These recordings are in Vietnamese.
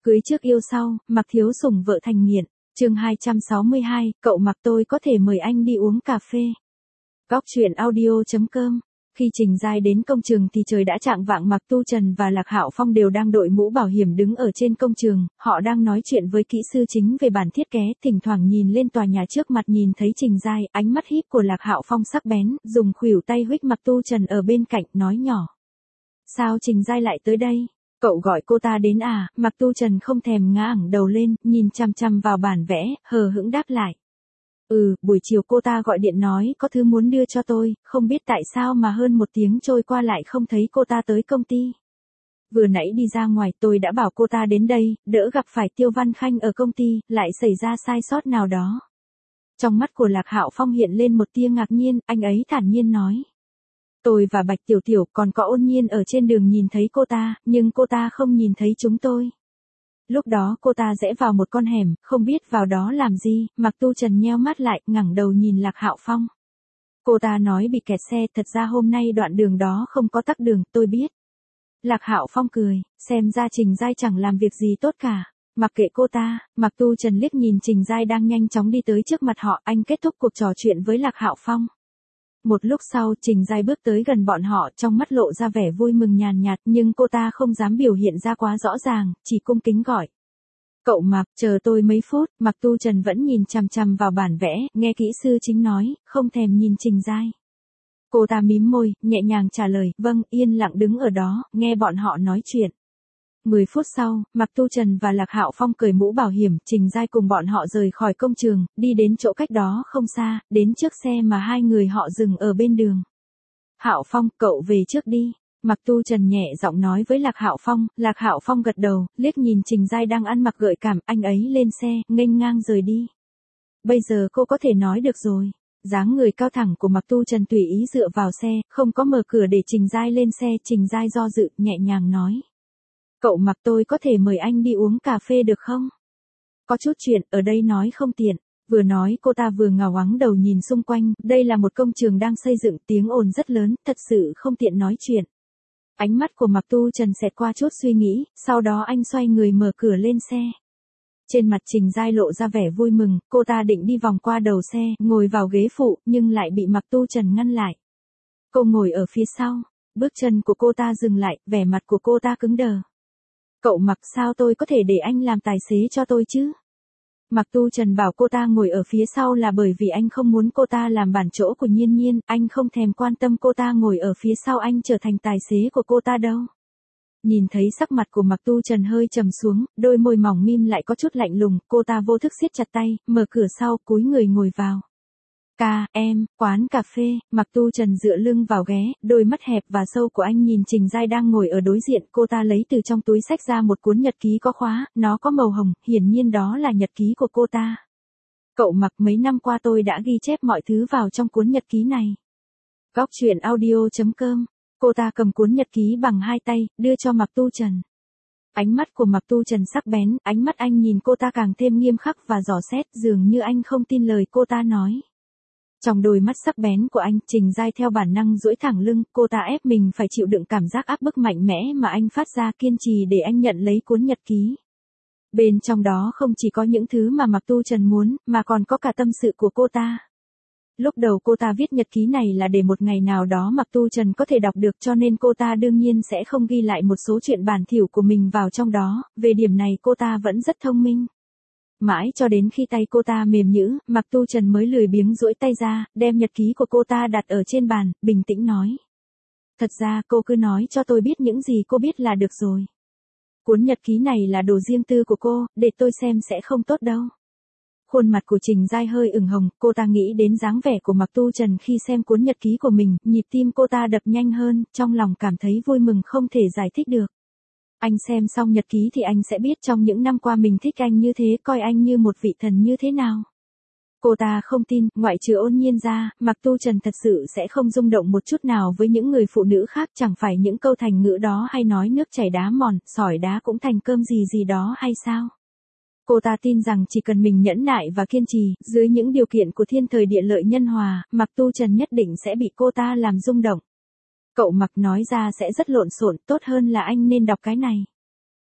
Cưới trước yêu sau, Mạc Thiếu Sủng vợ thành nghiện. Chương 262, cậu Mạc tôi có thể mời anh đi uống cà phê. Góc truyện audio.com. Khi Trình Giai đến công trường thì trời đã chạng vạng. Mạc Tu Trần và Lạc Hạo Phong đều đang đội mũ bảo hiểm đứng ở trên công trường, họ đang nói chuyện với kỹ sư chính về bản thiết kế, thỉnh thoảng nhìn lên tòa nhà trước mặt. Nhìn thấy Trình Giai, ánh mắt híp của Lạc Hạo Phong sắc bén, dùng khuỷu tay huých Mạc Tu Trần ở bên cạnh, nói nhỏ. Sao Trình Giai lại tới đây? Cậu gọi cô ta đến à? Mạc Tu Trần không thèm ngẩng đầu lên, nhìn chằm chằm vào bản vẽ, hờ hững đáp lại. Buổi chiều cô ta gọi điện nói có thứ muốn đưa cho tôi, không biết tại sao mà hơn một tiếng trôi qua lại không thấy cô ta tới công ty. Vừa nãy đi ra ngoài tôi đã bảo cô ta đến đây, đỡ gặp phải Tiêu Văn Khanh ở công ty, lại xảy ra sai sót nào đó. Trong mắt của Lạc Hạo Phong hiện lên một tia ngạc nhiên, anh ấy thản nhiên nói. Tôi và Bạch Tiểu Tiểu còn có Ôn Nhiên ở trên đường nhìn thấy cô ta, nhưng cô ta không nhìn thấy chúng tôi. Lúc đó cô ta rẽ vào một con hẻm, không biết vào đó làm gì. Mạc Tu Trần nheo mắt lại, ngẩng đầu nhìn Lạc Hạo Phong. Cô ta nói bị kẹt xe, thật ra hôm nay đoạn đường đó không có tắc đường, tôi biết. Lạc Hạo Phong cười, xem ra Trình Giai chẳng làm việc gì tốt cả. Mặc kệ cô ta, Mạc Tu Trần liếc nhìn Trình Giai đang nhanh chóng đi tới trước mặt họ, anh kết thúc cuộc trò chuyện với Lạc Hạo Phong. Một lúc sau, Trình Giai bước tới gần bọn họ, trong mắt lộ ra vẻ vui mừng nhàn nhạt, nhưng cô ta không dám biểu hiện ra quá rõ ràng, chỉ cung kính gọi. Cậu Mạc, chờ tôi mấy phút. Mạc Tu Trần vẫn nhìn chằm chằm vào bản vẽ, nghe kỹ sư chính nói, không thèm nhìn Trình Giai. Cô ta mím môi, nhẹ nhàng trả lời, vâng, yên lặng đứng ở đó, nghe bọn họ nói chuyện. 10 phút sau, Mạc Tu Trần và Lạc Hạo Phong cởi mũ bảo hiểm, Trình Giai cùng bọn họ rời khỏi công trường, đi đến chỗ cách đó không xa, đến trước xe mà hai người họ dừng ở bên đường. Hạo Phong, cậu về trước đi. Mạc Tu Trần nhẹ giọng nói với Lạc Hạo Phong gật đầu, liếc nhìn Trình Giai đang ăn mặc gợi cảm, anh ấy lên xe, nghênh ngang rời đi. Bây giờ cô có thể nói được rồi. Dáng người cao thẳng của Mạc Tu Trần tùy ý dựa vào xe, không có mở cửa để Trình Giai lên xe. Trình Giai do dự, nhẹ nhàng nói. Cậu Mạc tôi có thể mời anh đi uống cà phê được không? Có chút chuyện, ở đây nói không tiện. Vừa nói cô ta vừa ngả ngoáng đầu nhìn xung quanh, đây là một công trường đang xây dựng, tiếng ồn rất lớn, thật sự không tiện nói chuyện. Ánh mắt của Mạc Tu Trần xẹt qua chút suy nghĩ, sau đó anh xoay người mở cửa lên xe. Trên mặt Trình Giai lộ ra vẻ vui mừng, cô ta định đi vòng qua đầu xe, ngồi vào ghế phụ, nhưng lại bị Mạc Tu Trần ngăn lại. Cô ngồi ở phía sau, bước chân của cô ta dừng lại, vẻ mặt của cô ta cứng đờ. Cậu Mạc, sao tôi có thể để anh làm tài xế cho tôi chứ? Mạc Tu Trần bảo cô ta ngồi ở phía sau là bởi vì anh không muốn cô ta làm bản chỗ của Nhiên Nhiên, anh không thèm quan tâm cô ta ngồi ở phía sau anh trở thành tài xế của cô ta đâu. Nhìn thấy sắc mặt của Mạc Tu Trần hơi trầm xuống, đôi môi mỏng mím lại có chút lạnh lùng, cô ta vô thức siết chặt tay, mở cửa sau, cúi người ngồi vào. Quán cà phê. Mạc Tu Trần dựa lưng vào ghế, đôi mắt hẹp và sâu của anh nhìn Trình Giai đang ngồi ở đối diện, cô ta lấy từ trong túi xách ra một cuốn nhật ký có khóa, nó có màu hồng, hiển nhiên đó là nhật ký của cô ta. Cậu Mạc, mấy năm qua tôi đã ghi chép mọi thứ vào trong cuốn nhật ký này. Góc truyện audio.com. Cô ta cầm cuốn nhật ký bằng hai tay, đưa cho Mạc Tu Trần. Ánh mắt của Mạc Tu Trần sắc bén, ánh mắt anh nhìn cô ta càng thêm nghiêm khắc và dò xét, dường như anh không tin lời cô ta nói. Trong đôi mắt sắc bén của anh, Trình Giai theo bản năng duỗi thẳng lưng, cô ta ép mình phải chịu đựng cảm giác áp bức mạnh mẽ mà anh phát ra, kiên trì để anh nhận lấy cuốn nhật ký. Bên trong đó không chỉ có những thứ mà Mạc Tu Trần muốn, mà còn có cả tâm sự của cô ta. Lúc đầu cô ta viết nhật ký này là để một ngày nào đó Mạc Tu Trần có thể đọc được, cho nên cô ta đương nhiên sẽ không ghi lại một số chuyện bản thỉu của mình vào trong đó, về điểm này cô ta vẫn rất thông minh. Mãi cho đến khi tay cô ta mềm nhũn, Mạc Tu Trần mới lười biếng duỗi tay ra, đem nhật ký của cô ta đặt ở trên bàn, bình tĩnh nói. Thật ra cô cứ nói cho tôi biết những gì cô biết là được rồi. Cuốn nhật ký này là đồ riêng tư của cô, để tôi xem sẽ không tốt đâu. Khuôn mặt của Trình Giai hơi ửng hồng, cô ta nghĩ đến dáng vẻ của Mạc Tu Trần khi xem cuốn nhật ký của mình, nhịp tim cô ta đập nhanh hơn, trong lòng cảm thấy vui mừng không thể giải thích được. Anh xem xong nhật ký thì anh sẽ biết trong những năm qua mình thích anh như thế, coi anh như một vị thần như thế nào. Cô ta không tin, ngoại trừ Ôn Nhiên ra, Mạc Tu Trần thật sự sẽ không rung động một chút nào với những người phụ nữ khác, chẳng phải những câu thành ngữ đó hay nói nước chảy đá mòn, sỏi đá cũng thành cơm gì đó hay sao? Cô ta tin rằng chỉ cần mình nhẫn nại và kiên trì, dưới những điều kiện của thiên thời địa lợi nhân hòa, Mạc Tu Trần nhất định sẽ bị cô ta làm rung động. Cậu Mạc nói ra sẽ rất lộn xộn, tốt hơn là anh nên đọc cái này.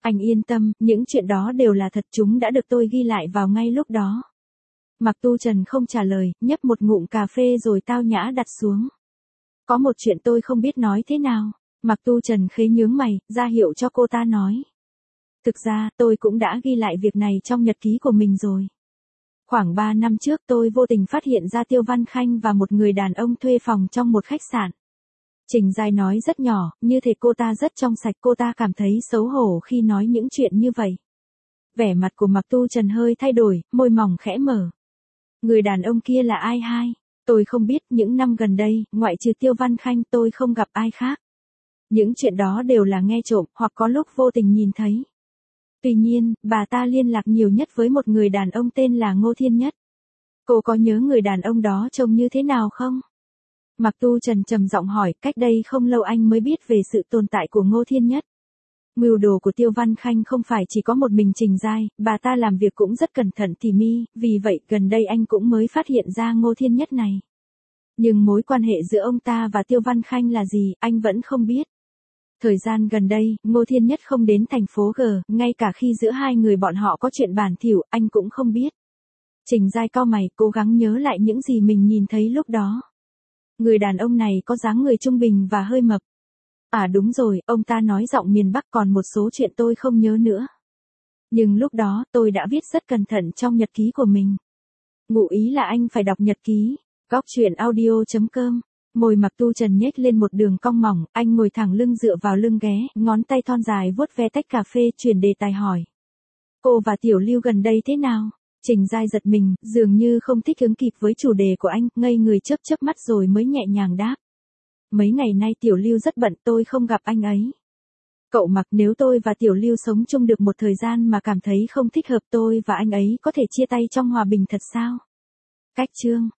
Anh yên tâm, những chuyện đó đều là thật, chúng đã được tôi ghi lại vào ngay lúc đó. Mạc Tu Trần không trả lời, nhấp một ngụm cà phê rồi tao nhã đặt xuống. Có một chuyện tôi không biết nói thế nào. Mạc Tu Trần khẽ nhướng mày, ra hiệu cho cô ta nói. Thực ra, tôi cũng đã ghi lại việc này trong nhật ký của mình rồi. Khoảng 3 năm trước tôi vô tình phát hiện ra Tiêu Văn Khanh và một người đàn ông thuê phòng trong một khách sạn. Trình Giai nói rất nhỏ, như thể cô ta rất trong sạch, cô ta cảm thấy xấu hổ khi nói những chuyện như vậy. Vẻ mặt của Mạc Tu Trần hơi thay đổi, môi mỏng khẽ mở. Người đàn ông kia là ai hai? Tôi không biết, những năm gần đây, ngoại trừ Tiêu Văn Khanh tôi không gặp ai khác. Những chuyện đó đều là nghe trộm, hoặc có lúc vô tình nhìn thấy. Tuy nhiên, bà ta liên lạc nhiều nhất với một người đàn ông tên là Ngô Thiên Nhất. Cô có nhớ người đàn ông đó trông như thế nào không? Mạc Tu Trần trầm giọng hỏi, cách đây không lâu anh mới biết về sự tồn tại của Ngô Thiên Nhất. Mưu đồ của Tiêu Văn Khanh không phải chỉ có một mình Trình Giai, bà ta làm việc cũng rất cẩn thận tỉ mỉ, vì vậy gần đây anh cũng mới phát hiện ra Ngô Thiên Nhất này. Nhưng mối quan hệ giữa ông ta và Tiêu Văn Khanh là gì, anh vẫn không biết. Thời gian gần đây, Ngô Thiên Nhất không đến thành phố G, ngay cả khi giữa hai người bọn họ có chuyện bẩn thỉu, anh cũng không biết. Trình Giai cau mày, cố gắng nhớ lại những gì mình nhìn thấy lúc đó. Người đàn ông này có dáng người trung bình và hơi mập. À đúng rồi, ông ta nói giọng miền Bắc, còn một số chuyện tôi không nhớ nữa. Nhưng lúc đó, tôi đã viết rất cẩn thận trong nhật ký của mình. Ngụ ý là anh phải đọc nhật ký. Góc truyện audio.com. Môi Mạc Tu Trần nhếch lên một đường cong mỏng, anh ngồi thẳng lưng dựa vào lưng ghế, ngón tay thon dài vuốt ve tách cà phê, chuyển đề tài hỏi. Cô và Tiểu Lưu gần đây thế nào? Trình Giai giật mình, dường như không thích ứng kịp với chủ đề của anh, ngây người chớp chớp mắt rồi mới nhẹ nhàng đáp. Mấy ngày nay Tiểu Lưu rất bận, tôi không gặp anh ấy. Cậu Mạc, nếu tôi và Tiểu Lưu sống chung được một thời gian mà cảm thấy không thích hợp, tôi và anh ấy có thể chia tay trong hòa bình thật sao? Cách chương